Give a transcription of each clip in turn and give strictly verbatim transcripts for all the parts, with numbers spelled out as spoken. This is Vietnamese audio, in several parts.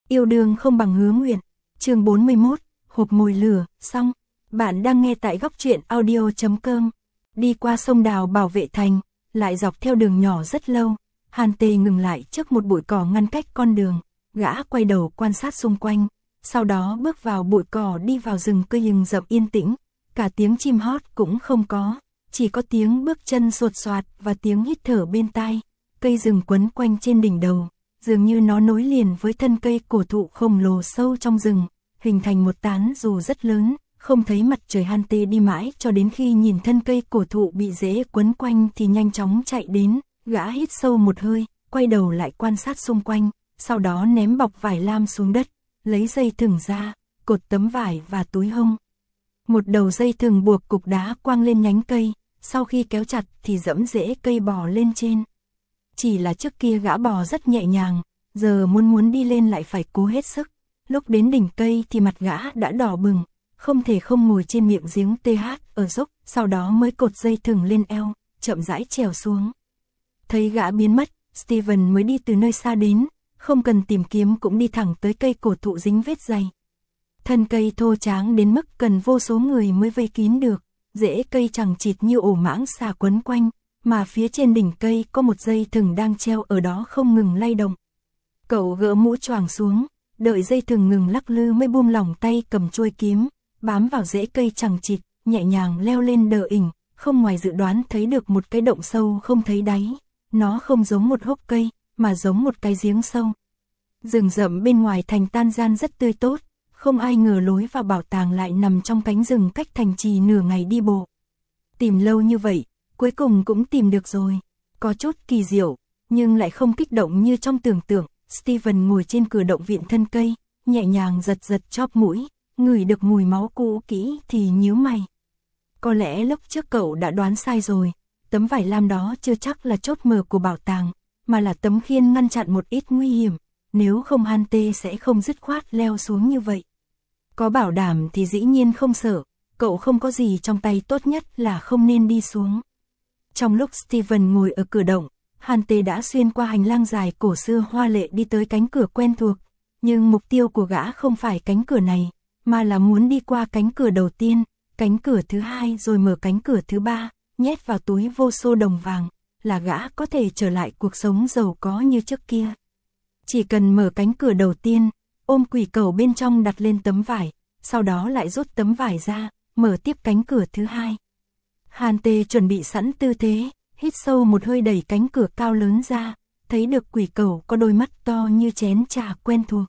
Yêu đương không bằng hứa nguyện. Chương bốn mươi mốt, hộp mồi lửa, xong. Bạn đang nghe tại góc truyện audio chấm com. Đi qua sông Đào bảo vệ thành, lại dọc theo đường nhỏ rất lâu. Hàn Tề ngừng lại trước một bụi cỏ ngăn cách con đường. Gã quay đầu quan sát xung quanh, sau đó bước vào bụi cỏ đi vào rừng cây rừng rậm yên tĩnh. Cả tiếng chim hót cũng không có, chỉ có tiếng bước chân sột soạt và tiếng hít thở bên tai. Cây rừng quấn quanh trên đỉnh đầu, dường như nó nối liền với thân cây cổ thụ khổng lồ sâu trong rừng, hình thành một tán dù rất lớn, không thấy mặt trời. Hàn Tề đi mãi cho đến khi nhìn thân cây cổ thụ bị rễ quấn quanh thì nhanh chóng chạy đến. Gã hít sâu một hơi, quay đầu lại quan sát xung quanh, sau đó ném bọc vải lam xuống đất, lấy dây thừng ra, cột tấm vải và túi hông. Một đầu dây thừng buộc cục đá quăng lên nhánh cây, sau khi kéo chặt thì dẫm rễ cây bò lên trên. Chỉ là trước kia gã bò rất nhẹ nhàng, giờ muốn muốn đi lên lại phải cố hết sức. Lúc đến đỉnh cây thì mặt gã đã đỏ bừng, không thể không ngồi trên miệng giếng tê hát ở dốc, sau đó mới cột dây thừng lên eo, chậm rãi trèo xuống. Thấy gã biến mất, Steven mới đi từ nơi xa đến, không cần tìm kiếm cũng đi thẳng tới cây cổ thụ dính vết dày. Thân cây thô tráng đến mức cần vô số người mới vây kín được, rễ cây chằng chịt như ổ mãng xà quấn quanh, mà phía trên đỉnh cây có một dây thừng đang treo ở đó không ngừng lay động. Cậu gỡ mũ choàng xuống, đợi dây thừng ngừng lắc lư mới buông lỏng tay cầm chuôi kiếm, bám vào rễ cây chằng chịt, nhẹ nhàng leo lên đờ ỉnh, không ngoài dự đoán thấy được một cái động sâu không thấy đáy. Nó không giống một hốc cây, mà giống một cái giếng sâu. Rừng rậm bên ngoài thành tan gian rất tươi tốt, không ai ngờ lối vào bảo tàng lại nằm trong cánh rừng cách thành trì nửa ngày đi bộ. Tìm lâu như vậy, cuối cùng cũng tìm được rồi. Có chút kỳ diệu, nhưng lại không kích động như trong tưởng tượng. Steven ngồi trên cửa động viện thân cây, nhẹ nhàng giật giật chóp mũi, ngửi được mùi máu cũ kỹ thì nhíu mày. Có lẽ lúc trước cậu đã đoán sai rồi. Tấm vải lam đó chưa chắc là chốt mở của bảo tàng, mà là tấm khiên ngăn chặn một ít nguy hiểm, nếu không Hàn Tề sẽ không dứt khoát leo xuống như vậy. Có bảo đảm thì dĩ nhiên không sợ, cậu không có gì trong tay, tốt nhất là không nên đi xuống. Trong lúc Steven ngồi ở cửa động, Hàn Tề đã xuyên qua hành lang dài cổ xưa hoa lệ đi tới cánh cửa quen thuộc, nhưng mục tiêu của gã không phải cánh cửa này, mà là muốn đi qua cánh cửa đầu tiên, cánh cửa thứ hai rồi mở cánh cửa thứ ba. Nhét vào túi vô số đồng vàng, là gã có thể trở lại cuộc sống giàu có như trước kia. Chỉ cần mở cánh cửa đầu tiên, ôm quỷ cẩu bên trong đặt lên tấm vải, sau đó lại rút tấm vải ra, mở tiếp cánh cửa thứ hai. Hàn Tề chuẩn bị sẵn tư thế, hít sâu một hơi đẩy cánh cửa cao lớn ra, thấy được quỷ cẩu có đôi mắt to như chén trà quen thuộc.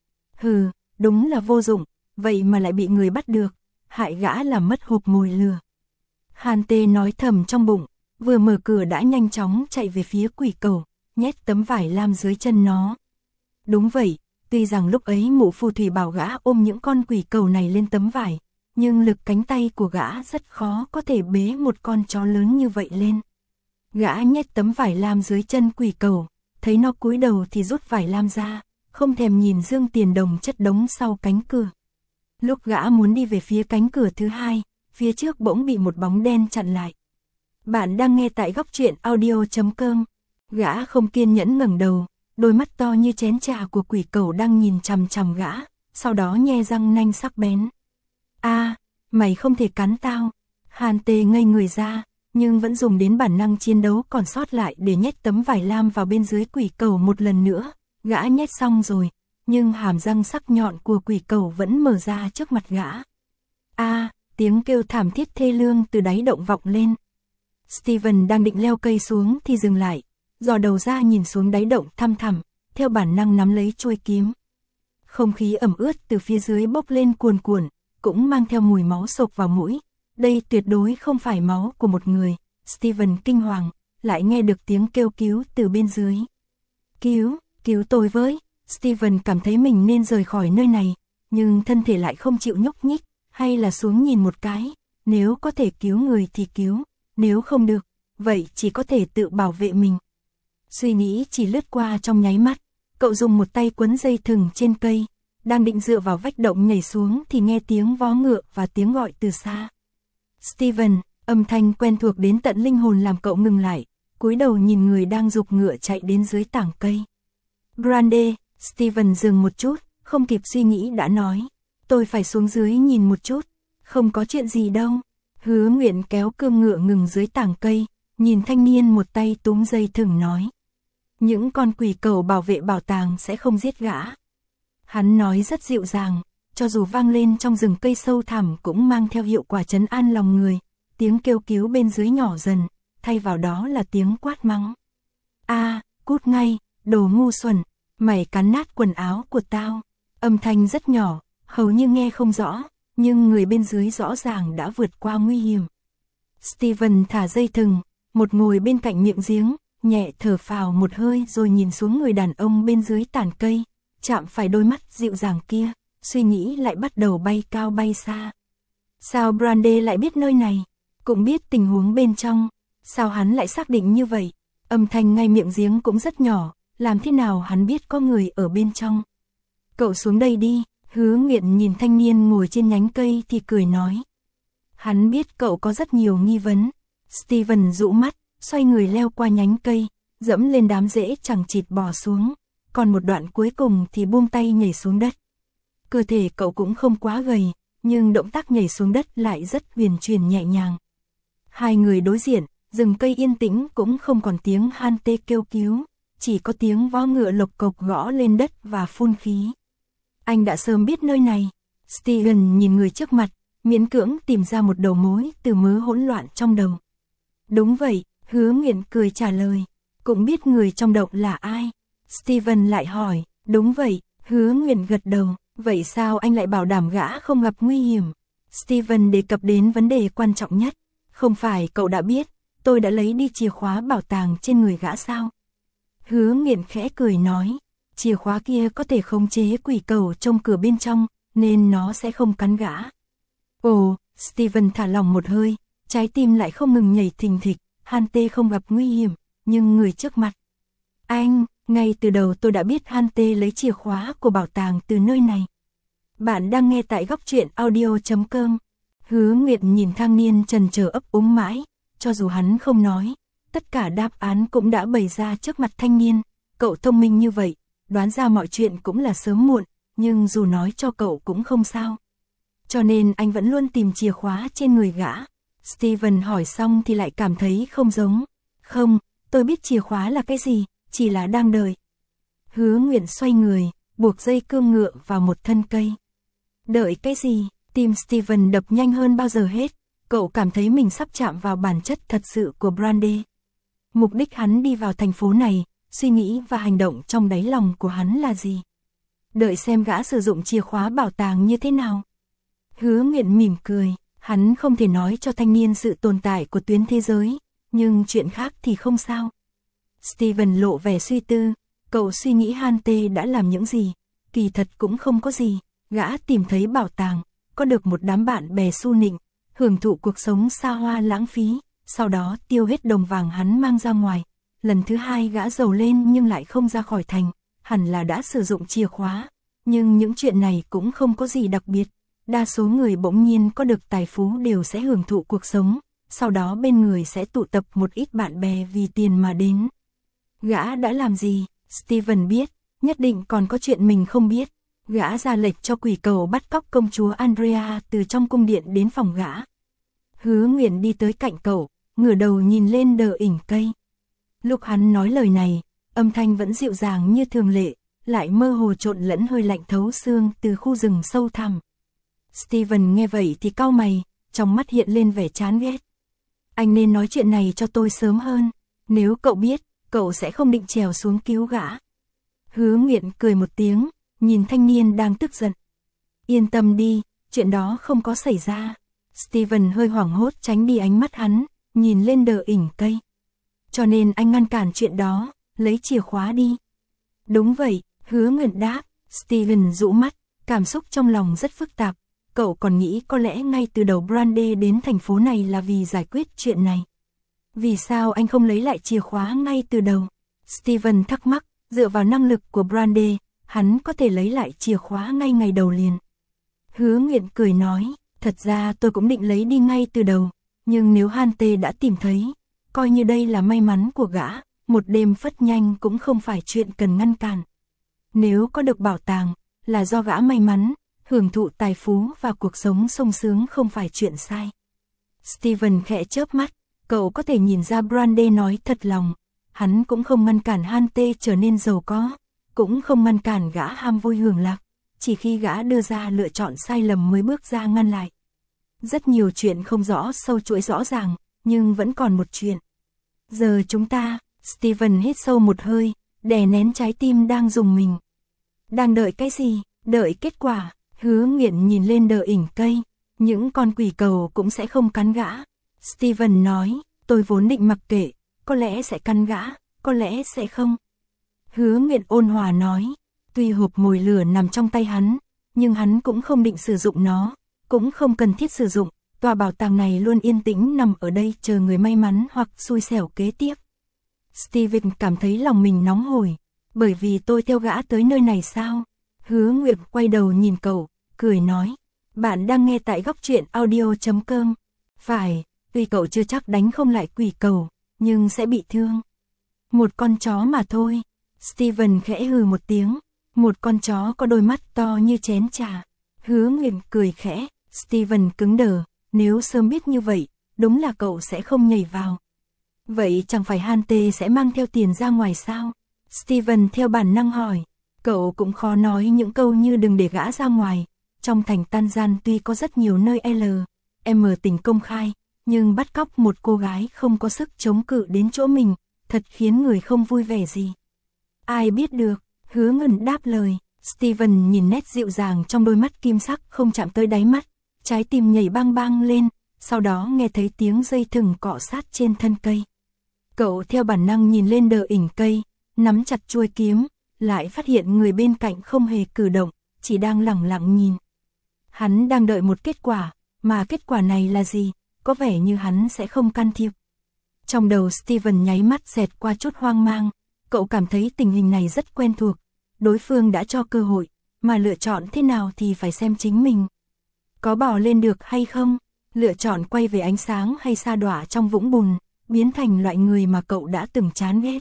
Hừ, đúng là vô dụng, vậy mà lại bị người bắt được, hại gã làm mất hộp mồi lửa. Hàn Tề nói thầm trong bụng, vừa mở cửa đã nhanh chóng chạy về phía quỷ cẩu, nhét tấm vải lam dưới chân nó. Đúng vậy, tuy rằng lúc ấy mụ phù thủy bảo gã ôm những con quỷ cẩu này lên tấm vải, nhưng lực cánh tay của gã rất khó có thể bế một con chó lớn như vậy lên. Gã nhét tấm vải lam dưới chân quỷ cẩu, thấy nó cúi đầu thì rút vải lam ra, không thèm nhìn dương tiền đồng chất đống sau cánh cửa. Lúc gã muốn đi về phía cánh cửa thứ hai, phía trước bỗng bị một bóng đen chặn lại. Bạn đang nghe tại góc truyện audio chấm com. Gã không kiên nhẫn ngẩng đầu, đôi mắt to như chén trà của quỷ cẩu đang nhìn chằm chằm gã, sau đó nhe răng nanh sắc bén. A, à, mày không thể cắn tao. Hàn Tề ngây người ra, nhưng vẫn dùng đến bản năng chiến đấu còn sót lại để nhét tấm vải lam vào bên dưới quỷ cẩu một lần nữa. Gã nhét xong rồi, nhưng hàm răng sắc nhọn của quỷ cẩu vẫn mở ra trước mặt gã. A, à, tiếng kêu thảm thiết thê lương từ đáy động vọng lên. Steven đang định leo cây xuống thì dừng lại, dò đầu ra nhìn xuống đáy động thăm thẳm, theo bản năng nắm lấy chuôi kiếm. Không khí ẩm ướt từ phía dưới bốc lên cuồn cuộn, cũng mang theo mùi máu sộc vào mũi. Đây tuyệt đối không phải máu của một người. Steven kinh hoàng, lại nghe được tiếng kêu cứu từ bên dưới. Cứu, cứu tôi với. Steven cảm thấy mình nên rời khỏi nơi này, nhưng thân thể lại không chịu nhúc nhích, hay là xuống nhìn một cái. Nếu có thể cứu người thì cứu, nếu không được, vậy chỉ có thể tự bảo vệ mình. Suy nghĩ chỉ lướt qua trong nháy mắt, cậu dùng một tay quấn dây thừng trên cây, đang định dựa vào vách động nhảy xuống thì nghe tiếng vó ngựa và tiếng gọi từ xa. Steven, âm thanh quen thuộc đến tận linh hồn làm cậu ngừng lại, cúi đầu nhìn người đang giục ngựa chạy đến dưới tảng cây. Grande, Steven dừng một chút, không kịp suy nghĩ đã nói, tôi phải xuống dưới nhìn một chút, không có chuyện gì đâu. Hứa Nguyện kéo cương ngựa ngừng dưới tảng cây, nhìn thanh niên một tay túm dây thừng nói. Những con quỷ cẩu bảo vệ bảo tàng sẽ không giết gã. Hắn nói rất dịu dàng, cho dù vang lên trong rừng cây sâu thẳm cũng mang theo hiệu quả trấn an lòng người, tiếng kêu cứu bên dưới nhỏ dần, thay vào đó là tiếng quát mắng. A, cút ngay, đồ ngu xuẩn, mày cắn nát quần áo của tao. Âm thanh rất nhỏ, hầu như nghe không rõ, nhưng người bên dưới rõ ràng đã vượt qua nguy hiểm. Steven thả dây thừng, một ngồi bên cạnh miệng giếng, nhẹ thở phào một hơi rồi nhìn xuống người đàn ông bên dưới tàn cây, chạm phải đôi mắt dịu dàng kia, suy nghĩ lại bắt đầu bay cao bay xa. Sao Brandy lại biết nơi này, cũng biết tình huống bên trong, sao hắn lại xác định như vậy? Âm thanh ngay miệng giếng cũng rất nhỏ, làm thế nào hắn biết có người ở bên trong? Cậu xuống đây đi. Hứa Nguyện nhìn thanh niên ngồi trên nhánh cây thì cười nói. Hắn biết cậu có rất nhiều nghi vấn. Steven dụ mắt, xoay người leo qua nhánh cây, dẫm lên đám rễ chằng chịt bò xuống, còn một đoạn cuối cùng thì buông tay nhảy xuống đất. Cơ thể cậu cũng không quá gầy, nhưng động tác nhảy xuống đất lại rất huyền chuyển nhẹ nhàng. Hai người đối diện, rừng cây yên tĩnh cũng không còn tiếng han tê kêu cứu, chỉ có tiếng vó ngựa lộc cộc gõ lên đất và phun khí. Anh đã sớm biết nơi này. Steven nhìn người trước mặt, miễn cưỡng tìm ra một đầu mối từ mớ hỗn loạn trong đầu. Đúng vậy, Hứa Nguyện cười trả lời. Cũng biết người trong động là ai? Steven lại hỏi. Đúng vậy, Hứa Nguyện gật đầu. Vậy sao anh lại bảo đảm gã không gặp nguy hiểm? Steven đề cập đến vấn đề quan trọng nhất. Không phải cậu đã biết, tôi đã lấy đi chìa khóa bảo tàng trên người gã sao? Hứa Nguyện khẽ cười nói. Chìa khóa kia có thể khống chế quỷ cẩu trong cửa bên trong, nên nó sẽ không cắn gã. Ồ, Steven thả lỏng một hơi, trái tim lại không ngừng nhảy thình thịch, Hante không gặp nguy hiểm, nhưng người trước mặt. Anh, ngay từ đầu tôi đã biết Hante lấy chìa khóa của bảo tàng từ nơi này. Bạn đang nghe tại góc truyện audio chấm com. Hứa Nguyện nhìn thanh niên trần chờ ấp úng mãi, cho dù hắn không nói, tất cả đáp án cũng đã bày ra trước mặt thanh niên. Cậu thông minh như vậy, đoán ra mọi chuyện cũng là sớm muộn, nhưng dù nói cho cậu cũng không sao. Cho nên anh vẫn luôn tìm chìa khóa trên người gã. Steven hỏi xong thì lại cảm thấy không giống. Không, tôi biết chìa khóa là cái gì, chỉ là đang đợi. Hứa Nguyện xoay người, buộc dây cương ngựa vào một thân cây. Đợi cái gì? Tim Steven đập nhanh hơn bao giờ hết. Cậu cảm thấy mình sắp chạm vào bản chất thật sự của Brandy. Mục đích hắn đi vào thành phố này, suy nghĩ và hành động trong đáy lòng của hắn là gì? Đợi xem gã sử dụng chìa khóa bảo tàng như thế nào. Hứa Nguyện mỉm cười, hắn không thể nói cho thanh niên sự tồn tại của tuyến thế giới, nhưng chuyện khác thì không sao. Steven lộ vẻ suy tư, cậu suy nghĩ Hante đã làm những gì, kỳ thật cũng không có gì, gã tìm thấy bảo tàng, có được một đám bạn bè su nịnh, hưởng thụ cuộc sống xa hoa lãng phí, sau đó tiêu hết đồng vàng hắn mang ra ngoài. Lần thứ hai gã giàu lên nhưng lại không ra khỏi thành, hẳn là đã sử dụng chìa khóa, nhưng những chuyện này cũng không có gì đặc biệt. Đa số người bỗng nhiên có được tài phú đều sẽ hưởng thụ cuộc sống, sau đó bên người sẽ tụ tập một ít bạn bè vì tiền mà đến. Gã đã làm gì? Steven biết, nhất định còn có chuyện mình không biết. Gã ra lệnh cho quỷ cẩu bắt cóc công chúa Andrea từ trong cung điện đến phòng gã. Hứa Nguyện đi tới cạnh cậu, ngửa đầu nhìn lên đờ ỉnh cây. Lúc hắn nói lời này, âm thanh vẫn dịu dàng như thường lệ, lại mơ hồ trộn lẫn hơi lạnh thấu xương từ khu rừng sâu thẳm. Steven nghe vậy thì cau mày, trong mắt hiện lên vẻ chán ghét. Anh nên nói chuyện này cho tôi sớm hơn, nếu cậu biết, cậu sẽ không định trèo xuống cứu gã. Hứa Nguyện cười một tiếng, nhìn thanh niên đang tức giận. Yên tâm đi, chuyện đó không có xảy ra. Steven hơi hoảng hốt tránh đi ánh mắt hắn, nhìn lên đờ ỉnh cây. Cho nên anh ngăn cản chuyện đó, lấy chìa khóa đi. Đúng vậy, Hứa Nguyện đáp. Steven rũ mắt, cảm xúc trong lòng rất phức tạp. Cậu còn nghĩ có lẽ ngay từ đầu Brandy đến thành phố này là vì giải quyết chuyện này. Vì sao anh không lấy lại chìa khóa ngay từ đầu? Steven thắc mắc, dựa vào năng lực của Brandy, hắn có thể lấy lại chìa khóa ngay ngày đầu liền. Hứa Nguyện cười nói, thật ra tôi cũng định lấy đi ngay từ đầu, nhưng nếu Hante đã tìm thấy, coi như đây là may mắn của gã, một đêm phất nhanh cũng không phải chuyện cần ngăn cản. Nếu có được bảo tàng, là do gã may mắn, hưởng thụ tài phú và cuộc sống sung sướng không phải chuyện sai. Steven khẽ chớp mắt, cậu có thể nhìn ra Brandy nói thật lòng, hắn cũng không ngăn cản Hante trở nên giàu có, cũng không ngăn cản gã ham vui hưởng lạc, chỉ khi gã đưa ra lựa chọn sai lầm mới bước ra ngăn lại. Rất nhiều chuyện không rõ sâu chuỗi rõ ràng, nhưng vẫn còn một chuyện. Giờ chúng ta, Steven hít sâu một hơi, đè nén trái tim đang rùng mình. Đang đợi cái gì? Đợi kết quả. Hứa Nghiện nhìn lên đờ ỉnh cây, những con quỷ cầu cũng sẽ không cắn gã. Steven nói, tôi vốn định mặc kệ, có lẽ sẽ cắn gã, có lẽ sẽ không. Hứa Nghiện ôn hòa nói, tuy hộp mồi lửa nằm trong tay hắn, nhưng hắn cũng không định sử dụng nó, cũng không cần thiết sử dụng, tòa bảo tàng này luôn yên tĩnh nằm ở đây chờ người may mắn hoặc xui xẻo kế tiếp. Steven cảm thấy lòng mình nóng hổi, bởi vì tôi theo gã tới nơi này sao? Hứa Nguyệt quay đầu nhìn cậu, cười nói, bạn đang nghe tại góc truyện audio chấm com. Phải, tuy cậu chưa chắc đánh không lại quỷ cầu, nhưng sẽ bị thương. Một con chó mà thôi. Steven khẽ hừ một tiếng, một con chó có đôi mắt to như chén trà. Hứa Nguyệt cười khẽ, Steven cứng đờ, nếu sớm biết như vậy, đúng là cậu sẽ không nhảy vào. Vậy chẳng phải Hante sẽ mang theo tiền ra ngoài sao? Steven theo bản năng hỏi, cậu cũng khó nói những câu như đừng để gã ra ngoài. Trong thành Tan Gian tuy có rất nhiều nơi L, M tình công khai, nhưng bắt cóc một cô gái không có sức chống cự đến chỗ mình, thật khiến người không vui vẻ gì. Ai biết được, Hứa Ngân đáp lời. Steven nhìn nét dịu dàng trong đôi mắt kim sắc không chạm tới đáy mắt, trái tim nhảy bang bang lên, sau đó nghe thấy tiếng dây thừng cọ sát trên thân cây. Cậu theo bản năng nhìn lên đờ ỉnh cây, nắm chặt chuôi kiếm, lại phát hiện người bên cạnh không hề cử động, chỉ đang lẳng lặng nhìn. Hắn đang đợi một kết quả, mà kết quả này là gì, có vẻ như hắn sẽ không can thiệp. Trong đầu Steven nháy mắt xẹt qua chút hoang mang, cậu cảm thấy tình hình này rất quen thuộc, đối phương đã cho cơ hội, mà lựa chọn thế nào thì phải xem chính mình. Có bỏ lên được hay không, lựa chọn quay về ánh sáng hay sa đọa trong vũng bùn, biến thành loại người mà cậu đã từng chán ghét.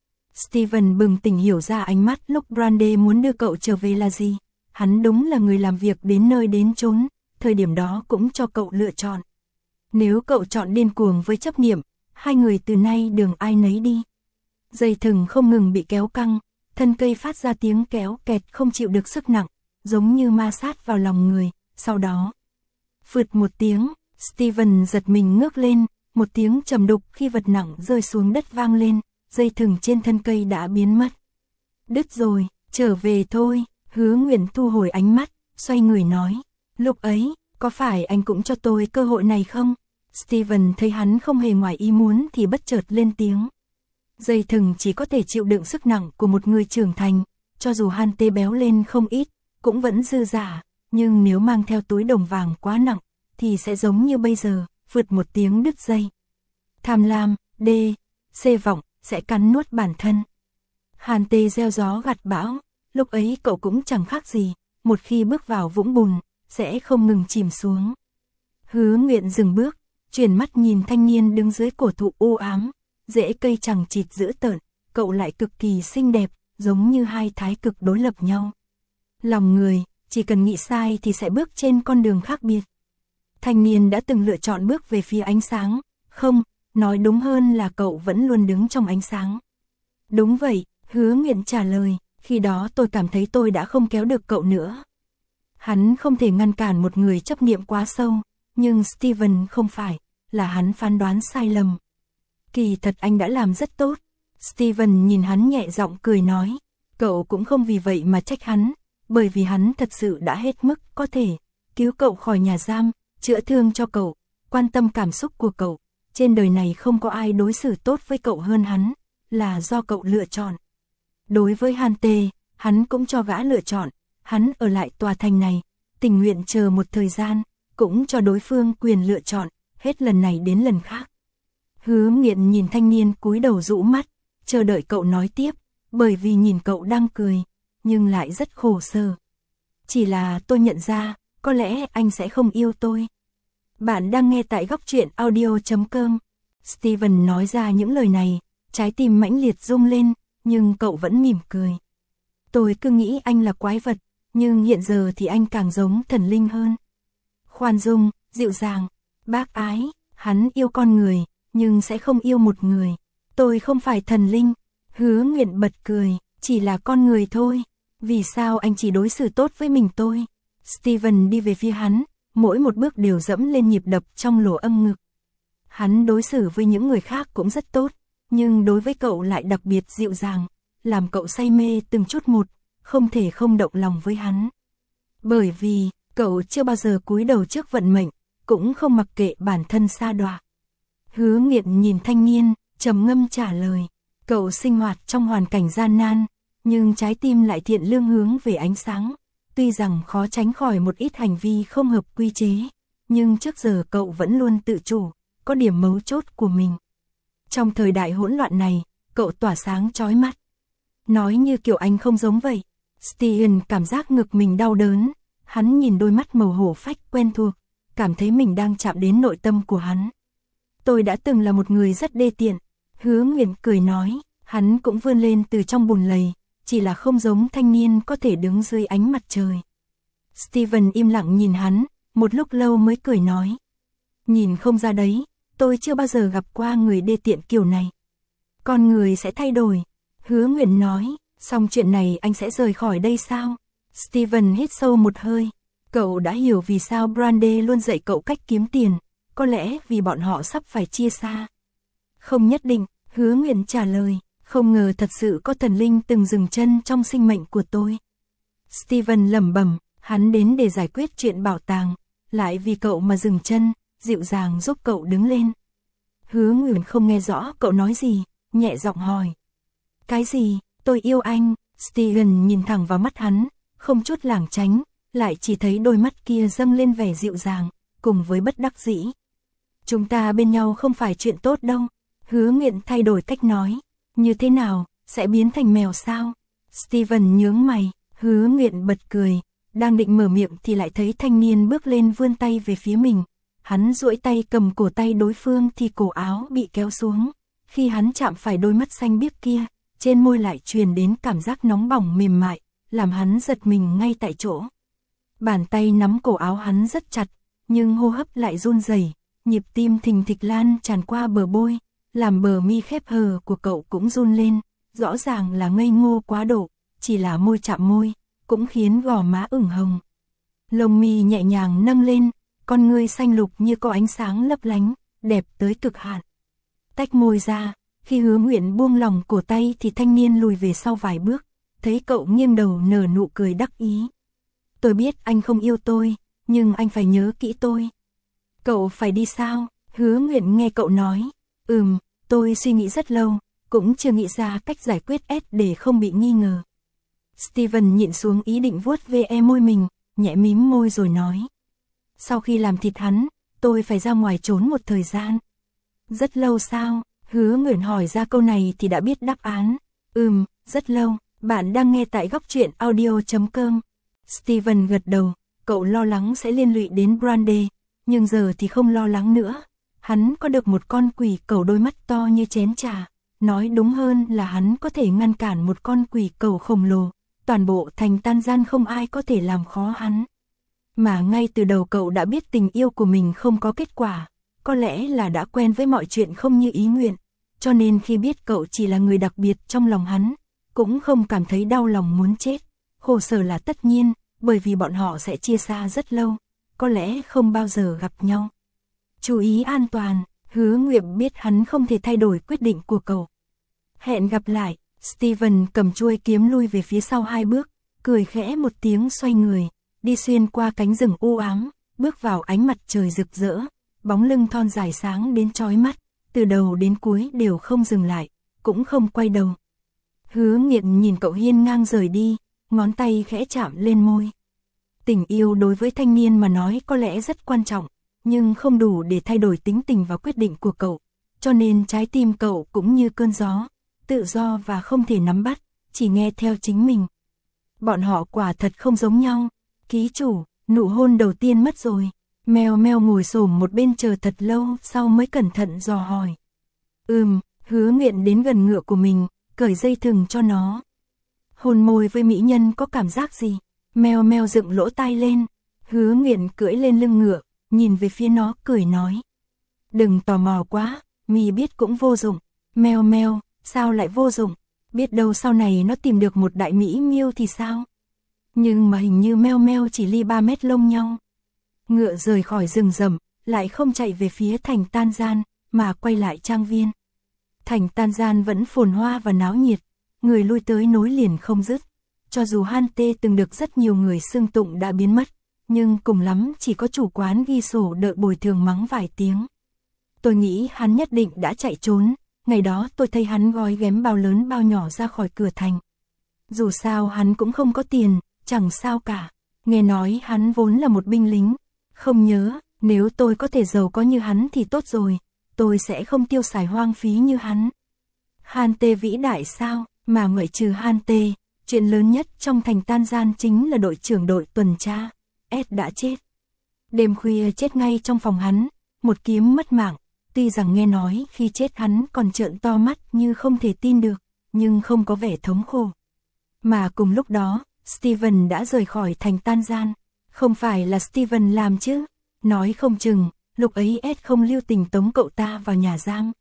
Steven bừng tỉnh hiểu ra ánh mắt lúc Brandy muốn đưa cậu trở về là gì. Hắn đúng là người làm việc đến nơi đến chốn, thời điểm đó cũng cho cậu lựa chọn. Nếu cậu chọn điên cuồng với chấp niệm, hai người từ nay đường ai nấy đi. Dây thừng không ngừng bị kéo căng, thân cây phát ra tiếng kéo kẹt không chịu được sức nặng, giống như ma sát vào lòng người, sau đó. Phượt một tiếng, Steven giật mình ngước lên, một tiếng trầm đục khi vật nặng rơi xuống đất vang lên, dây thừng trên thân cây đã biến mất. Đứt rồi, trở về thôi. Hứa Nguyễn thu hồi ánh mắt, xoay người nói, lúc ấy, có phải anh cũng cho tôi cơ hội này không? Steven thấy hắn không hề ngoài ý muốn thì bất chợt lên tiếng. Dây thừng chỉ có thể chịu đựng sức nặng của một người trưởng thành, cho dù Hante béo lên không ít, cũng vẫn dư dả, nhưng nếu mang theo túi đồng vàng quá nặng, thì sẽ giống như bây giờ, vượt một tiếng đứt dây. Tham lam, D, C vọng, sẽ cắn nuốt bản thân. Hante gieo gió gặt bão. Lúc ấy cậu cũng chẳng khác gì, một khi bước vào vũng bùn, sẽ không ngừng chìm xuống. Hứa Nguyện dừng bước, chuyển mắt nhìn thanh niên đứng dưới cổ thụ u ám, rễ cây chằng chịt dữ tợn, cậu lại cực kỳ xinh đẹp, giống như hai thái cực đối lập nhau. Lòng người, chỉ cần nghĩ sai thì sẽ bước trên con đường khác biệt. Thanh niên đã từng lựa chọn bước về phía ánh sáng, không, nói đúng hơn là cậu vẫn luôn đứng trong ánh sáng. Đúng vậy, Hứa Nguyện trả lời. Khi đó tôi cảm thấy tôi đã không kéo được cậu nữa. Hắn không thể ngăn cản một người chấp niệm quá sâu, nhưng Steven không phải, là hắn phán đoán sai lầm. Kỳ thật anh đã làm rất tốt. Steven nhìn hắn nhẹ giọng cười nói, cậu cũng không vì vậy mà trách hắn, bởi vì hắn thật sự đã hết mức có thể cứu cậu khỏi nhà giam, chữa thương cho cậu, quan tâm cảm xúc của cậu. Trên đời này không có ai đối xử tốt với cậu hơn hắn, là do cậu lựa chọn. Đối với Hante, hắn cũng cho gã lựa chọn, hắn ở lại tòa thành này, tình nguyện chờ một thời gian, cũng cho đối phương quyền lựa chọn, hết lần này đến lần khác. Hứa Nghiện nhìn thanh niên cúi đầu rũ mắt, chờ đợi cậu nói tiếp, bởi vì nhìn cậu đang cười, nhưng lại rất khổ sở. Chỉ là tôi nhận ra, có lẽ anh sẽ không yêu tôi. Bạn đang nghe tại góc truyện audio chấm com. Steven nói ra những lời này, trái tim mãnh liệt rung lên, nhưng cậu vẫn mỉm cười. Tôi cứ nghĩ anh là quái vật, nhưng hiện giờ thì anh càng giống thần linh hơn. Khoan dung, dịu dàng, bác ái, hắn yêu con người, nhưng sẽ không yêu một người. Tôi không phải thần linh. Hứa Nguyện bật cười, chỉ là con người thôi. Vì sao anh chỉ đối xử tốt với mình tôi? Steven đi về phía hắn, mỗi một bước đều dẫm lên nhịp đập trong lỗ âm ngực. Hắn đối xử với những người khác cũng rất tốt, nhưng đối với cậu lại đặc biệt dịu dàng, làm cậu say mê từng chút một, không thể không động lòng với hắn. Bởi vì, cậu chưa bao giờ cúi đầu trước vận mệnh, cũng không mặc kệ bản thân sa đọa. Hứa Nghiện nhìn thanh niên, trầm ngâm trả lời, cậu sinh hoạt trong hoàn cảnh gian nan, nhưng trái tim lại thiện lương hướng về ánh sáng. Tuy rằng khó tránh khỏi một ít hành vi không hợp quy chế, nhưng trước giờ cậu vẫn luôn tự chủ, có điểm mấu chốt của mình. Trong thời đại hỗn loạn này, cậu tỏa sáng chói mắt. Nói như kiểu anh không giống vậy. Steven cảm giác ngực mình đau đớn, hắn nhìn đôi mắt màu hổ phách quen thuộc, cảm thấy mình đang chạm đến nội tâm của hắn. Tôi đã từng là một người rất đê tiện. Hứa Nguyện cười nói, hắn cũng vươn lên từ trong bùn lầy, chỉ là không giống thanh niên có thể đứng dưới ánh mặt trời. Steven im lặng nhìn hắn, một lúc lâu mới cười nói. Nhìn không ra đấy, tôi chưa bao giờ gặp qua người đê tiện kiểu này. Con người sẽ thay đổi. Hứa Nguyện nói, xong chuyện này anh sẽ rời khỏi đây sao? Steven hít sâu một hơi. Cậu đã hiểu vì sao Brandy luôn dạy cậu cách kiếm tiền, có lẽ vì bọn họ sắp phải chia xa. Không nhất định, Hứa Nguyện trả lời, không ngờ thật sự có thần linh từng dừng chân trong sinh mệnh của tôi. Steven lẩm bẩm, hắn đến để giải quyết chuyện bảo tàng, lại vì cậu mà dừng chân, dịu dàng giúp cậu đứng lên. Hứa Nguyện không nghe rõ cậu nói gì, nhẹ giọng hỏi. Cái gì? Tôi yêu anh. Steven nhìn thẳng vào mắt hắn, không chút lảng tránh, lại chỉ thấy đôi mắt kia dâng lên vẻ dịu dàng, cùng với bất đắc dĩ. Chúng ta bên nhau không phải chuyện tốt đâu. Hứa Nguyện thay đổi cách nói. Như thế nào, sẽ biến thành mèo sao? Steven nhướng mày, Hứa Nguyện bật cười, đang định mở miệng thì lại thấy thanh niên bước lên vươn tay về phía mình. Hắn duỗi tay cầm cổ tay đối phương thì cổ áo bị kéo xuống. Khi hắn chạm phải đôi mắt xanh biếc kia, trên môi lại truyền đến cảm giác nóng bỏng mềm mại, làm hắn giật mình ngay tại chỗ. Bàn tay nắm cổ áo hắn rất chặt, nhưng hô hấp lại run rẩy, nhịp tim thình thịch lan tràn qua bờ môi, làm bờ mi khép hờ của cậu cũng run lên, rõ ràng là ngây ngô quá độ, chỉ là môi chạm môi, cũng khiến gò má ửng hồng. Lông mi nhẹ nhàng nâng lên, con ngươi xanh lục như có ánh sáng lấp lánh, đẹp tới cực hạn. Tách môi ra, khi Hứa Nguyện buông lòng cổ tay thì thanh niên lùi về sau vài bước, thấy cậu nghiêng đầu nở nụ cười đắc ý. Tôi biết anh không yêu tôi, nhưng anh phải nhớ kỹ tôi. Cậu phải đi sao? Hứa Nguyện nghe cậu nói. Ừm, tôi suy nghĩ rất lâu, cũng chưa nghĩ ra cách giải quyết S để không bị nghi ngờ. Steven nhịn xuống ý định vuốt ve môi mình, nhẹ mím môi rồi nói. Sau khi làm thịt hắn, tôi phải ra ngoài trốn một thời gian. Rất lâu sao? Hứa Nguyện hỏi ra câu này thì đã biết đáp án. Ừm, rất lâu. Bạn đang nghe tại góc truyện audio chấm com. Steven gật đầu, cậu lo lắng sẽ liên lụy đến Brandy, nhưng giờ thì không lo lắng nữa. Hắn có được một con quỷ cẩu đôi mắt to như chén trà, nói đúng hơn là hắn có thể ngăn cản một con quỷ cẩu khổng lồ, toàn bộ thành tan gian không ai có thể làm khó hắn. Mà ngay từ đầu cậu đã biết tình yêu của mình không có kết quả, có lẽ là đã quen với mọi chuyện không như ý nguyện, cho nên khi biết cậu chỉ là người đặc biệt trong lòng hắn, cũng không cảm thấy đau lòng muốn chết. Khổ sở là tất nhiên, bởi vì bọn họ sẽ chia xa rất lâu, có lẽ không bao giờ gặp nhau. Chú ý an toàn, Hứa Nguyện biết hắn không thể thay đổi quyết định của cậu. Hẹn gặp lại, Steven cầm chuôi kiếm lui về phía sau hai bước, cười khẽ một tiếng xoay người, đi xuyên qua cánh rừng u ám, bước vào ánh mặt trời rực rỡ, bóng lưng thon dài sáng đến chói mắt, từ đầu đến cuối đều không dừng lại, cũng không quay đầu. Hứa Nguyện nhìn cậu hiên ngang rời đi, ngón tay khẽ chạm lên môi. Tình yêu đối với thanh niên mà nói có lẽ rất quan trọng, nhưng không đủ để thay đổi tính tình và quyết định của cậu, cho nên trái tim cậu cũng như cơn gió, tự do và không thể nắm bắt, chỉ nghe theo chính mình. Bọn họ quả thật không giống nhau. Ký chủ, nụ hôn đầu tiên mất rồi. Mèo mèo ngồi xổm một bên chờ thật lâu sau mới cẩn thận dò hỏi. Ừm, Hứa Nguyện đến gần ngựa của mình, cởi dây thừng cho nó. Hôn môi với mỹ nhân có cảm giác gì? Meo Meo dựng lỗ tai lên, Hứa Nguyện cưỡi lên lưng ngựa, nhìn về phía nó cười nói. Đừng tò mò quá, mi biết cũng vô dụng. Meo Meo, sao lại vô dụng? Biết đâu sau này nó tìm được một đại mỹ miêu thì sao? Nhưng mà hình như Meo Meo chỉ ly ba mét lông nhau. Ngựa rời khỏi rừng rậm, lại không chạy về phía thành Tan Gian, mà quay lại trang viên. Thành Tan Gian vẫn phồn hoa và náo nhiệt, người lui tới nối liền không dứt. Cho dù Han Tê từng được rất nhiều người xưng tụng đã biến mất, nhưng cùng lắm chỉ có chủ quán ghi sổ đợi bồi thường mắng vài tiếng. Tôi nghĩ hắn nhất định đã chạy trốn, ngày đó tôi thấy hắn gói ghém bao lớn bao nhỏ ra khỏi cửa thành. Dù sao hắn cũng không có tiền, chẳng sao cả, nghe nói hắn vốn là một binh lính. Không nhớ, nếu tôi có thể giàu có như hắn thì tốt rồi, tôi sẽ không tiêu xài hoang phí như hắn. Han Tê vĩ đại sao, mà ngoại trừ Han Tê, chuyện lớn nhất trong thành Tan Gian chính là đội trưởng đội tuần tra, Ed đã chết. Đêm khuya chết ngay trong phòng hắn, một kiếm mất mạng, tuy rằng nghe nói khi chết hắn còn trợn to mắt như không thể tin được, nhưng không có vẻ thống khổ. Mà cùng lúc đó, Steven đã rời khỏi thành Tan Gian, không phải là Steven làm chứ, nói không chừng, lúc ấy Ed không lưu tình tống cậu ta vào nhà giam.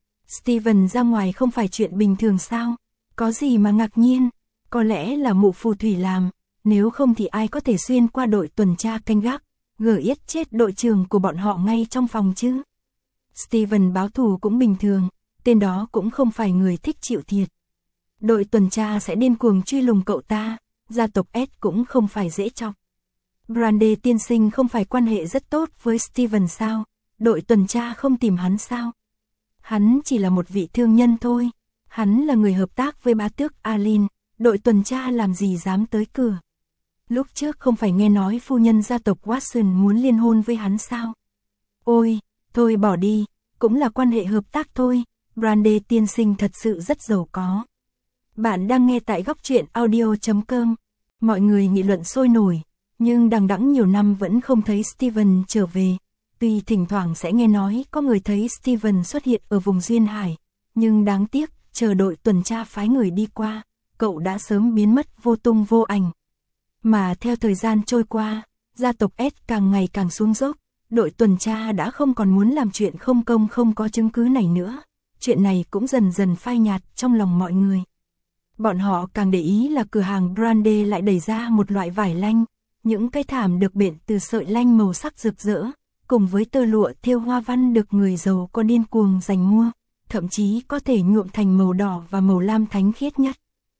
Steven ra ngoài không phải chuyện bình thường sao, có gì mà ngạc nhiên, có lẽ là mụ phù thủy làm, nếu không thì ai có thể xuyên qua đội tuần tra canh gác, gỡ yết chết đội trưởng của bọn họ ngay trong phòng chứ. Steven báo thù cũng bình thường, tên đó cũng không phải người thích chịu thiệt. Đội tuần tra sẽ điên cuồng truy lùng cậu ta, gia tộc Ed cũng không phải dễ chọc. Brandy tiên sinh không phải quan hệ rất tốt với Steven sao, đội tuần tra không tìm hắn sao. Hắn chỉ là một vị thương nhân thôi, hắn là người hợp tác với bá tước Alin, đội tuần tra làm gì dám tới cửa. Lúc trước không phải nghe nói phu nhân gia tộc Watson muốn liên hôn với hắn sao. Ôi, thôi bỏ đi, cũng là quan hệ hợp tác thôi, Brandy tiên sinh thật sự rất giàu có. Bạn đang nghe tại góc truyện audio chấm com, mọi người nghị luận sôi nổi, nhưng đằng đẵng nhiều năm vẫn không thấy Steven trở về. Tuy thỉnh thoảng sẽ nghe nói có người thấy Steven xuất hiện ở vùng Duyên Hải, nhưng đáng tiếc, chờ đội tuần tra phái người đi qua, cậu đã sớm biến mất vô tung vô ảnh. Mà theo thời gian trôi qua, gia tộc S càng ngày càng xuống dốc, đội tuần tra đã không còn muốn làm chuyện không công không có chứng cứ này nữa. Chuyện này cũng dần dần phai nhạt trong lòng mọi người. Bọn họ càng để ý là cửa hàng Brandy lại đẩy ra một loại vải lanh, những cái thảm được bện từ sợi lanh màu sắc rực rỡ, cùng với tơ lụa thêu hoa văn được người giàu có điên cuồng giành mua, thậm chí có thể nhuộm thành màu đỏ và màu lam thánh khiết nhất.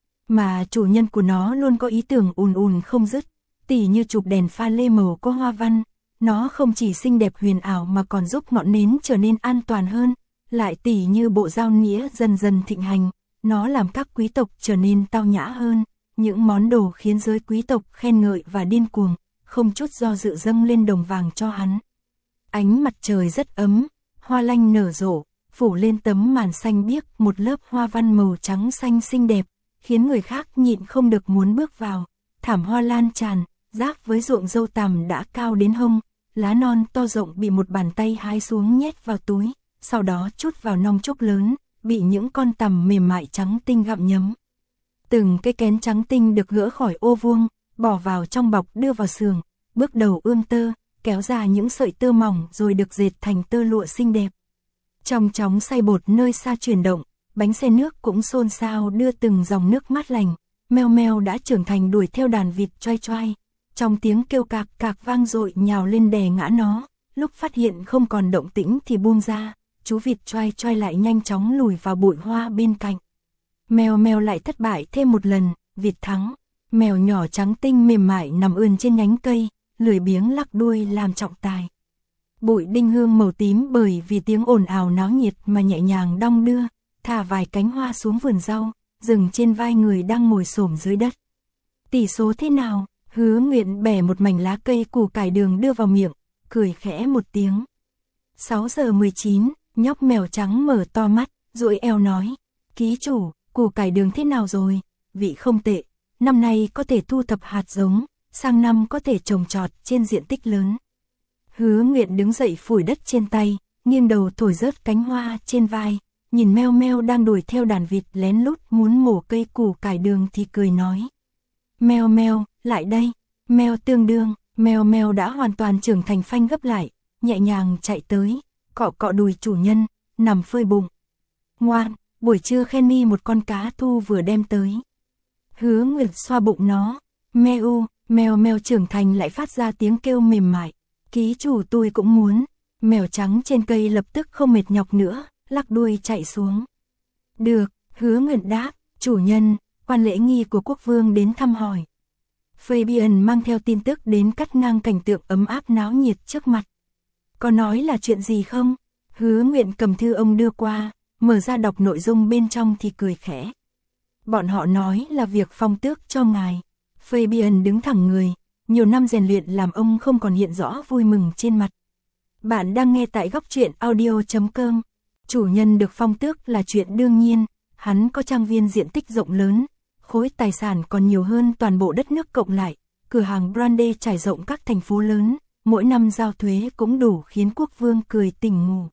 Mà chủ nhân của nó luôn có ý tưởng ùn ùn không dứt, tỉ như chụp đèn pha lê màu có hoa văn, nó không chỉ xinh đẹp huyền ảo mà còn giúp ngọn nến trở nên an toàn hơn, lại tỉ như bộ dao nĩa dần dần thịnh hành, nó làm các quý tộc trở nên tao nhã hơn, những món đồ khiến giới quý tộc khen ngợi và điên cuồng, không chút do dự dâng lên đồng vàng cho hắn. Ánh mặt trời rất ấm, hoa lanh nở rộ, phủ lên tấm màn xanh biếc một lớp hoa văn màu trắng xanh xinh đẹp, khiến người khác nhịn không được muốn bước vào. Thảm hoa lan tràn, giáp với ruộng dâu tằm đã cao đến hông, lá non to rộng bị một bàn tay hái xuống nhét vào túi, sau đó trút vào nong trúc lớn, bị những con tằm mềm mại trắng tinh gặm nhấm. Từng cái kén trắng tinh được gỡ khỏi ô vuông, bỏ vào trong bọc đưa vào xưởng, bước đầu ươm tơ, kéo ra những sợi tơ mỏng rồi được dệt thành tơ lụa xinh đẹp. Trong chóng xay bột nơi xa chuyển động, bánh xe nước cũng xôn xao đưa từng dòng nước mát lành. Meo Meo đã trưởng thành đuổi theo đàn vịt choai choai, trong tiếng kêu cạc cạc vang dội nhào lên đè ngã nó, lúc phát hiện không còn động tĩnh thì buông ra, chú vịt choai choai lại nhanh chóng lùi vào bụi hoa bên cạnh. Meo Meo lại thất bại thêm một lần, vịt thắng, mèo nhỏ trắng tinh mềm mại nằm ươn trên nhánh cây, lười biếng lắc đuôi làm trọng tài. Bụi đinh hương màu tím bởi vì tiếng ồn ào náo nhiệt mà nhẹ nhàng đong đưa, thả vài cánh hoa xuống vườn rau, dừng trên vai người đang ngồi xổm dưới đất. Tỷ số thế nào? Hứa Nguyện bẻ một mảnh lá cây củ cải đường đưa vào miệng, cười khẽ một tiếng. sáu giờ mười chín, nhóc mèo trắng mở to mắt, duỗi eo nói, ký chủ, củ cải đường thế nào rồi? Vị không tệ, năm nay có thể thu thập hạt giống, sang năm có thể trồng trọt trên diện tích lớn. Hứa Nguyện đứng dậy phủi đất trên tay, nghiêng đầu thổi rớt cánh hoa trên vai, nhìn Meo Meo đang đuổi theo đàn vịt lén lút muốn mổ cây củ cải đường thì cười nói. Meo Meo, lại đây, Mèo tương đương, mèo mèo đã hoàn toàn trưởng thành phanh gấp lại, nhẹ nhàng chạy tới, cọ cọ đùi chủ nhân, nằm phơi bụng. Ngoan, buổi trưa khen mi một con cá thu vừa đem tới. Hứa Nguyệt xoa bụng nó, meo, mèo mèo trưởng thành lại phát ra tiếng kêu mềm mại. Ký chủ tôi cũng muốn. Mèo trắng trên cây lập tức không mệt nhọc nữa, lắc đuôi chạy xuống. Được, Hứa Nguyệt đáp, chủ nhân, quan lễ nghi của quốc vương đến thăm hỏi. Fabian mang theo tin tức đến cắt ngang cảnh tượng ấm áp náo nhiệt trước mặt. Có nói là chuyện gì không? Hứa Nguyện cầm thư ông đưa qua, mở ra đọc nội dung bên trong thì cười khẽ. Bọn họ nói là việc phong tước cho ngài. Fabian đứng thẳng người, nhiều năm rèn luyện làm ông không còn hiện rõ vui mừng trên mặt. Bạn đang nghe tại góc truyện audio chấm com. Chủ nhân được phong tước là chuyện đương nhiên, hắn có trang viên diện tích rộng lớn, khối tài sản còn nhiều hơn toàn bộ đất nước cộng lại, cửa hàng brandy trải rộng các thành phố lớn, mỗi năm giao thuế cũng đủ khiến quốc vương cười tỉnh ngủ.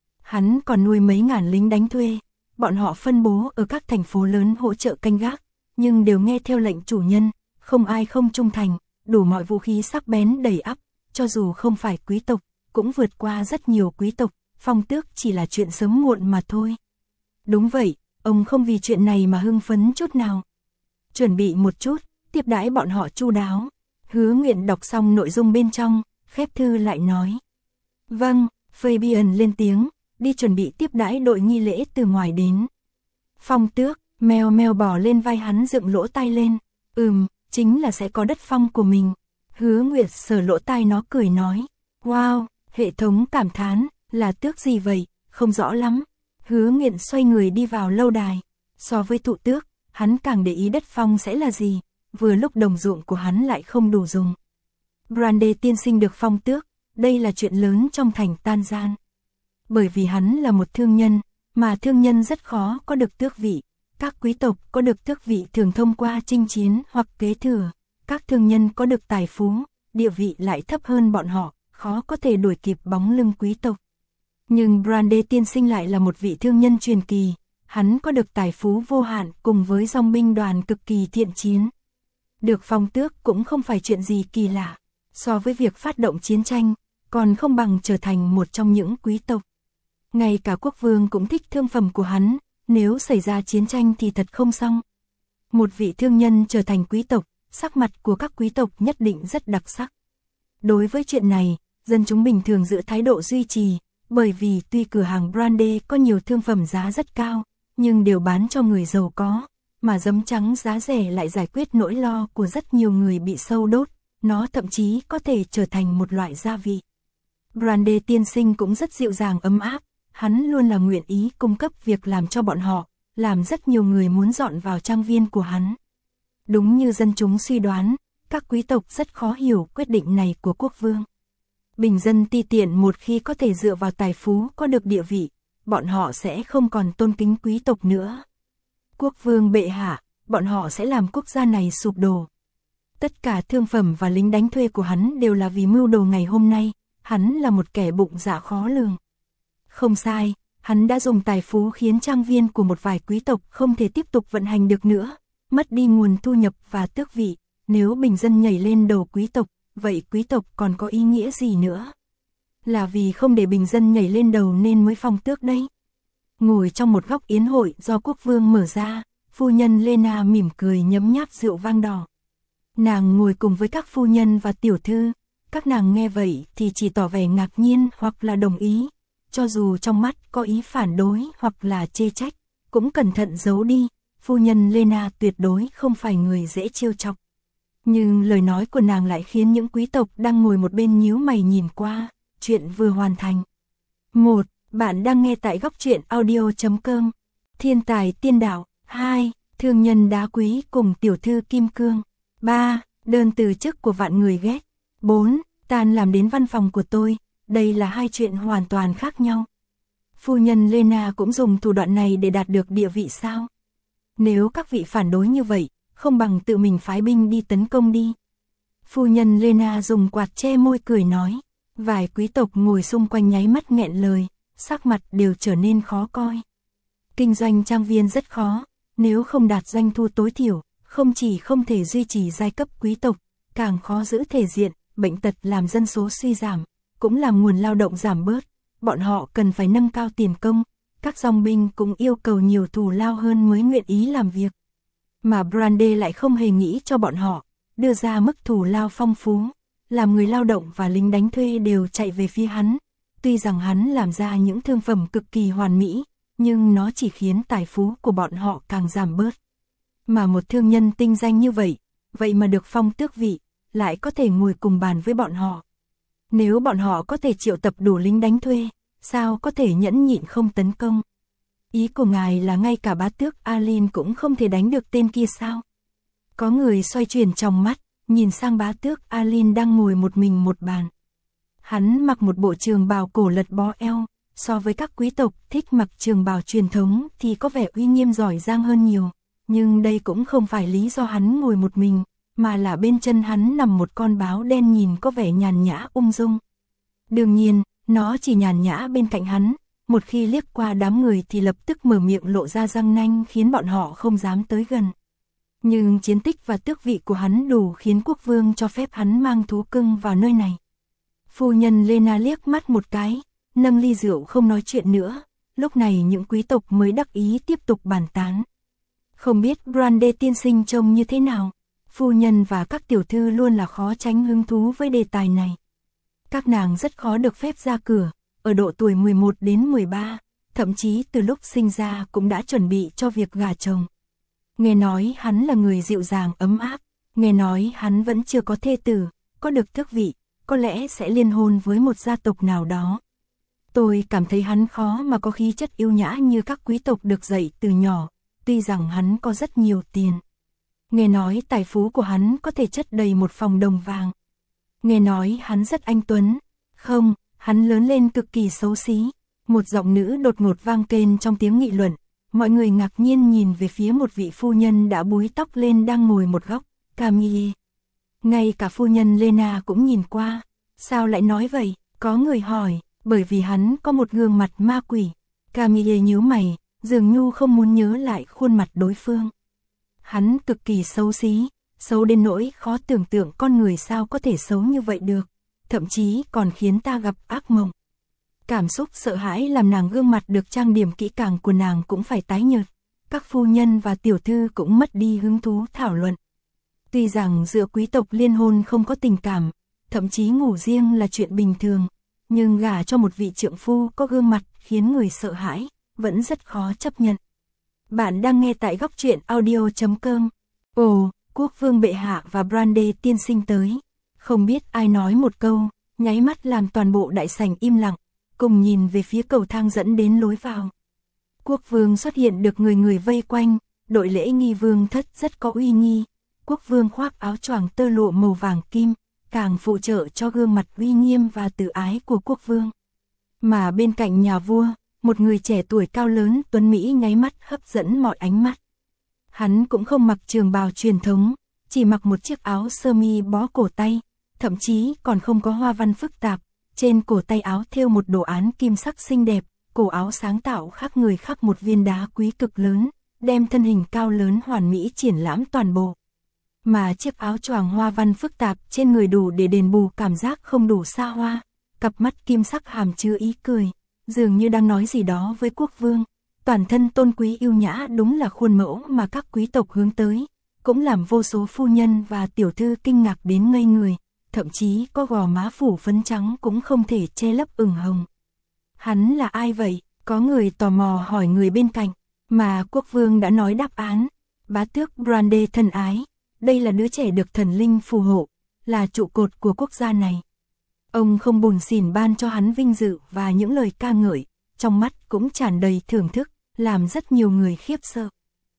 Hắn còn nuôi mấy ngàn lính đánh thuê, bọn họ phân bố ở các thành phố lớn hỗ trợ canh gác, nhưng đều nghe theo lệnh chủ nhân, không ai không trung thành, đủ mọi vũ khí sắc bén đầy ắp, cho dù không phải quý tộc, cũng vượt qua rất nhiều quý tộc, phong tước chỉ là chuyện sớm muộn mà thôi. Đúng vậy, ông không vì chuyện này mà hưng phấn chút nào. Chuẩn bị một chút, tiếp đãi bọn họ chu đáo. Hứa Nguyện đọc xong nội dung bên trong, khép thư lại nói. Vâng, Fabian lên tiếng, đi chuẩn bị tiếp đãi đội nghi lễ từ ngoài đến. Phong tước, mèo mèo bò lên vai hắn dựng lỗ tai lên. Ừm, chính là sẽ có đất phong của mình. Hứa Nguyệt sờ lỗ tai nó cười nói. Wow, hệ thống cảm thán, là tước gì vậy, không rõ lắm. Hứa Nguyện xoay người đi vào lâu đài. So với thụ tước, hắn càng để ý đất phong sẽ là gì, vừa lúc đồng ruộng của hắn lại không đủ dùng. Brandy tiên sinh được phong tước, đây là chuyện lớn trong thành Tan Gian. Bởi vì hắn là một thương nhân, mà thương nhân rất khó có được tước vị. Các quý tộc có được tước vị thường thông qua chinh chiến hoặc kế thừa. Các thương nhân có được tài phú, địa vị lại thấp hơn bọn họ, khó có thể đuổi kịp bóng lưng quý tộc. Nhưng Brandy tiên sinh lại là một vị thương nhân truyền kỳ. Hắn có được tài phú vô hạn cùng với dòng binh đoàn cực kỳ thiện chiến. Được phong tước cũng không phải chuyện gì kỳ lạ. So với việc phát động chiến tranh, còn không bằng trở thành một trong những quý tộc. Ngay cả quốc vương cũng thích thương phẩm của hắn, nếu xảy ra chiến tranh thì thật không xong. Một vị thương nhân trở thành quý tộc, sắc mặt của các quý tộc nhất định rất đặc sắc. Đối với chuyện này, dân chúng bình thường giữ thái độ duy trì, bởi vì tuy cửa hàng brandy có nhiều thương phẩm giá rất cao, nhưng đều bán cho người giàu có, mà giấm trắng giá rẻ lại giải quyết nỗi lo của rất nhiều người bị sâu đốt, nó thậm chí có thể trở thành một loại gia vị. Brandy tiên sinh cũng rất dịu dàng ấm áp, hắn luôn là nguyện ý cung cấp việc làm cho bọn họ, làm rất nhiều người muốn dọn vào trang viên của hắn. Đúng như dân chúng suy đoán, các quý tộc rất khó hiểu quyết định này của quốc vương. Bình dân ti tiện một khi có thể dựa vào tài phú có được địa vị, bọn họ sẽ không còn tôn kính quý tộc nữa. Quốc vương bệ hạ, bọn họ sẽ làm quốc gia này sụp đổ. Tất cả thương phẩm và lính đánh thuê của hắn đều là vì mưu đồ ngày hôm nay, hắn là một kẻ bụng dạ khó lường. Không sai, hắn đã dùng tài phú khiến trang viên của một vài quý tộc không thể tiếp tục vận hành được nữa, mất đi nguồn thu nhập và tước vị, nếu bình dân nhảy lên đầu quý tộc, vậy quý tộc còn có ý nghĩa gì nữa? Là vì không để bình dân nhảy lên đầu nên mới phong tước đấy. Ngồi trong một góc yến hội do quốc vương mở ra, phu nhân Lena mỉm cười nhấm nháp rượu vang đỏ. Nàng ngồi cùng với các phu nhân và tiểu thư, các nàng nghe vậy thì chỉ tỏ vẻ ngạc nhiên hoặc là đồng ý, cho dù trong mắt có ý phản đối hoặc là chê trách, cũng cẩn thận giấu đi, phu nhân Lena tuyệt đối không phải người dễ trêu chọc. Nhưng lời nói của nàng lại khiến những quý tộc đang ngồi một bên nhíu mày nhìn qua, chuyện vừa hoàn thành. một. Bạn đang nghe tại góc truyện audio chấm com. Thiên tài tiên đạo. hai. Thương nhân đá quý cùng tiểu thư kim cương. ba. Đơn từ chức của vạn người ghét. bốn. Tan làm đến văn phòng của tôi. Đây là hai chuyện hoàn toàn khác nhau. Phu nhân Lena cũng dùng thủ đoạn này để đạt được địa vị sao? Nếu các vị phản đối như vậy, không bằng tự mình phái binh đi tấn công đi. Phu nhân Lena dùng quạt che môi cười nói. Vài quý tộc ngồi xung quanh nháy mắt nghẹn lời, sắc mặt đều trở nên khó coi. Kinh doanh trang viên rất khó, nếu không đạt doanh thu tối thiểu, không chỉ không thể duy trì giai cấp quý tộc, càng khó giữ thể diện, bệnh tật làm dân số suy giảm, cũng làm nguồn lao động giảm bớt, bọn họ cần phải nâng cao tiền công, các dòng binh cũng yêu cầu nhiều thù lao hơn mới nguyện ý làm việc. Mà Brande lại không hề nghĩ cho bọn họ, đưa ra mức thù lao phong phú, làm người lao động và lính đánh thuê đều chạy về phía hắn. Tuy rằng hắn làm ra những thương phẩm cực kỳ hoàn mỹ, nhưng nó chỉ khiến tài phú của bọn họ càng giảm bớt. Mà một thương nhân tinh danh như vậy, vậy mà được phong tước vị, lại có thể ngồi cùng bàn với bọn họ. Nếu bọn họ có thể triệu tập đủ lính đánh thuê, sao có thể nhẫn nhịn không tấn công? Ý của ngài là ngay cả bá tước Alin cũng không thể đánh được tên kia sao? Có người xoay chuyển trong mắt, nhìn sang bá tước Alin đang ngồi một mình một bàn. Hắn mặc một bộ trường bào cổ lật bó eo, so với các quý tộc thích mặc trường bào truyền thống thì có vẻ uy nghiêm giỏi giang hơn nhiều. Nhưng đây cũng không phải lý do hắn ngồi một mình, mà là bên chân hắn nằm một con báo đen nhìn có vẻ nhàn nhã ung dung. Đương nhiên, nó chỉ nhàn nhã bên cạnh hắn, một khi liếc qua đám người thì lập tức mở miệng lộ ra răng nanh khiến bọn họ không dám tới gần. Nhưng chiến tích và tước vị của hắn đủ khiến quốc vương cho phép hắn mang thú cưng vào nơi này. Phu nhân Lena liếc mắt một cái, nâng ly rượu không nói chuyện nữa, lúc này những quý tộc mới đắc ý tiếp tục bàn tán. Không biết Brande tiên sinh trông như thế nào, phu nhân và các tiểu thư luôn là khó tránh hứng thú với đề tài này. Các nàng rất khó được phép ra cửa, ở độ tuổi mười một đến mười ba, thậm chí từ lúc sinh ra cũng đã chuẩn bị cho việc gả chồng. Nghe nói hắn là người dịu dàng ấm áp, nghe nói hắn vẫn chưa có thê tử, có được tước vị, có lẽ sẽ liên hôn với một gia tộc nào đó. Tôi cảm thấy hắn khó mà có khí chất yêu nhã như các quý tộc được dạy từ nhỏ, tuy rằng hắn có rất nhiều tiền. Nghe nói tài phú của hắn có thể chất đầy một phòng đồng vàng. Nghe nói hắn rất anh tuấn. Không, hắn lớn lên cực kỳ xấu xí. Một giọng nữ đột ngột vang kên trong tiếng nghị luận. Mọi người ngạc nhiên nhìn về phía một vị phu nhân đã búi tóc lên đang ngồi một góc, Camille. Ngay cả phu nhân Lena cũng nhìn qua. Sao lại nói vậy? Có người hỏi, bởi vì hắn có một gương mặt ma quỷ. Camille nhíu mày, dường như không muốn nhớ lại khuôn mặt đối phương. Hắn cực kỳ xấu xí, xấu đến nỗi khó tưởng tượng con người sao có thể xấu như vậy được, thậm chí còn khiến ta gặp ác mộng. Cảm xúc sợ hãi làm nàng gương mặt được trang điểm kỹ càng của nàng cũng phải tái nhợt, các phu nhân và tiểu thư cũng mất đi hứng thú thảo luận. Tuy rằng giữa quý tộc liên hôn không có tình cảm, thậm chí ngủ riêng là chuyện bình thường, nhưng gả cho một vị trượng phu có gương mặt khiến người sợ hãi, vẫn rất khó chấp nhận. Bạn đang nghe tại góc truyện audio chấm com. Ồ, quốc vương bệ hạ và Brande tiên sinh tới. Không biết ai nói một câu, nháy mắt làm toàn bộ đại sảnh im lặng, cùng nhìn về phía cầu thang dẫn đến lối vào. Quốc vương xuất hiện được người người vây quanh, đội lễ nghi vương thất rất có uy nghi. Quốc vương khoác áo choàng tơ lụa màu vàng kim, càng phụ trợ cho gương mặt uy nghiêm và từ ái của quốc vương. Mà bên cạnh nhà vua, một người trẻ tuổi cao lớn tuấn mỹ nháy mắt hấp dẫn mọi ánh mắt. Hắn cũng không mặc trường bào truyền thống, chỉ mặc một chiếc áo sơ mi bó cổ tay, thậm chí còn không có hoa văn phức tạp, trên cổ tay áo thêu một đồ án kim sắc xinh đẹp, cổ áo sáng tạo khác người khắc một viên đá quý cực lớn, đem thân hình cao lớn hoàn mỹ triển lãm toàn bộ. Mà chiếc áo choàng hoa văn phức tạp trên người đủ để đền bù cảm giác không đủ xa hoa, cặp mắt kim sắc hàm chứa ý cười, dường như đang nói gì đó với quốc vương. Toàn thân tôn quý yêu nhã đúng là khuôn mẫu mà các quý tộc hướng tới, cũng làm vô số phu nhân và tiểu thư kinh ngạc đến ngây người, thậm chí có gò má phủ phấn trắng cũng không thể che lấp ửng hồng. Hắn là ai vậy? Có người tò mò hỏi người bên cạnh, mà quốc vương đã nói đáp án. Bá tước Brande thân ái, đây là đứa trẻ được thần linh phù hộ, là trụ cột của quốc gia này. Ông không bùn xỉn ban cho hắn vinh dự và những lời ca ngợi, trong mắt cũng tràn đầy thưởng thức, làm rất nhiều người khiếp sợ.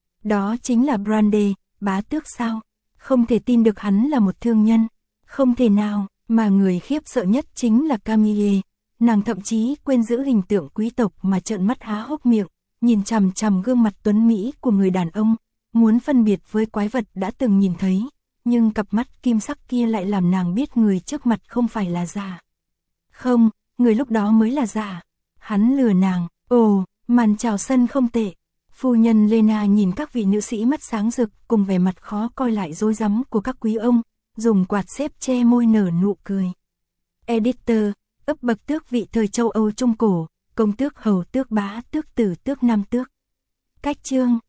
Đó chính là Brande, bá tước sao? Không thể tin được hắn là một thương nhân. Không thể nào, mà người khiếp sợ nhất chính là Camille. Nàng thậm chí quên giữ hình tượng quý tộc mà trợn mắt há hốc miệng, nhìn chằm chằm gương mặt tuấn mỹ của người đàn ông, muốn phân biệt với quái vật đã từng nhìn thấy, nhưng cặp mắt kim sắc kia lại làm nàng biết người trước mặt không phải là giả. Không, người lúc đó mới là giả. Hắn lừa nàng. Ồ, màn chào sân không tệ. Phu nhân Lena nhìn các vị nữ sĩ mắt sáng rực cùng vẻ mặt khó coi lại rối rắm của các quý ông, dùng quạt xếp che môi nở nụ cười. Editor, ấp bậc tước vị thời châu Âu Trung Cổ, công tước hầu tước bá tước tử tước nam tước. Cách chương